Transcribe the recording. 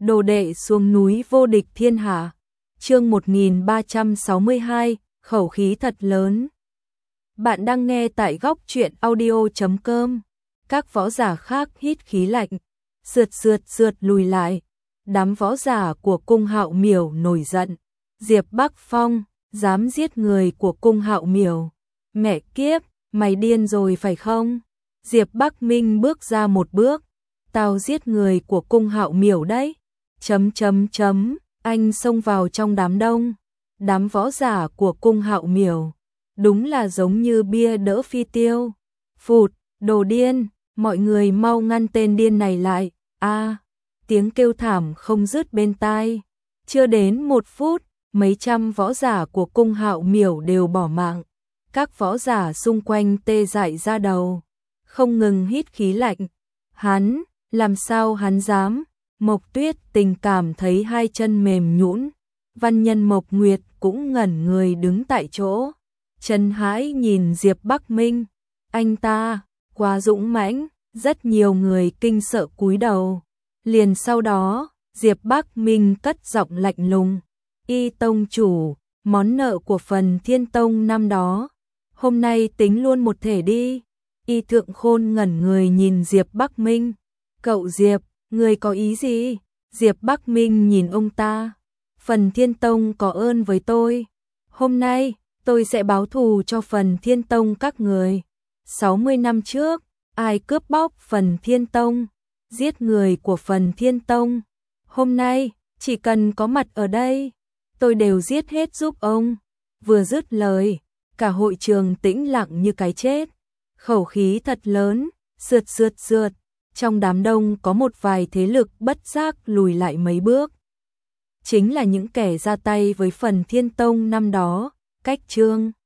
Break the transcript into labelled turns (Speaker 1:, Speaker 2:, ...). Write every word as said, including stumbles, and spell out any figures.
Speaker 1: đồ đệ xuống núi vô địch thiên hạ. Chương một nghìn ba trăm sáu mươi hai, khẩu khí thật lớn. Bạn đang nghe tại góc truyện audio chấm com. Các võ giả khác hít khí lạnh, sượt sượt sượt lùi lại. Đám võ giả của cung Hạo Miểu nổi giận. Diệp Bắc Phong, dám giết người của cung Hạo Miểu. Mẹ kiếp, mày điên rồi phải không? Diệp Bắc Minh bước ra một bước. Tao giết người của cung Hạo Miểu đấy. Chấm chấm chấm, anh xông vào trong đám đông. Đám võ giả của cung Hạo Miểu. Đúng là giống như bia đỡ phi tiêu. Phụt, đồ điên, mọi người mau ngăn tên điên này lại. A, tiếng kêu thảm không dứt bên tai. Chưa đến một phút, mấy trăm võ giả của cung Hạo Miểu đều bỏ mạng. Các võ giả xung quanh tê dại ra đầu, không ngừng hít khí lạnh. Hắn, làm sao hắn dám? Mộc Tuyết Tình cảm thấy hai chân mềm nhũn. Văn nhân Mộc Nguyệt cũng ngẩn người đứng tại chỗ. Trần hãi nhìn Diệp Bắc Minh. Anh ta, quá dũng mãnh, rất nhiều người kinh sợ cúi đầu. Liền sau đó, Diệp Bắc Minh cất giọng lạnh lùng. Y tông chủ, món nợ của phần Thiên Tông năm đó, hôm nay tính luôn một thể đi. Y Thượng Khôn ngẩn người nhìn Diệp Bắc Minh. Cậu Diệp, người có ý gì? Diệp Bắc Minh nhìn ông ta. Phần Thiên Tông có ơn với tôi. Hôm nay, tôi sẽ báo thù cho phần Thiên Tông các người. sáu mươi năm trước, ai cướp bóc phần Thiên Tông, giết người của phần Thiên Tông. Hôm nay, chỉ cần có mặt ở đây, tôi đều giết hết giúp ông. Vừa dứt lời, cả hội trường tĩnh lặng như cái chết. Khẩu khí thật lớn, sượt sượt sượt. Trong đám đông có một vài thế lực bất giác lùi lại mấy bước. Chính là những kẻ ra tay với phần Thiên Tông năm đó. Cách Trương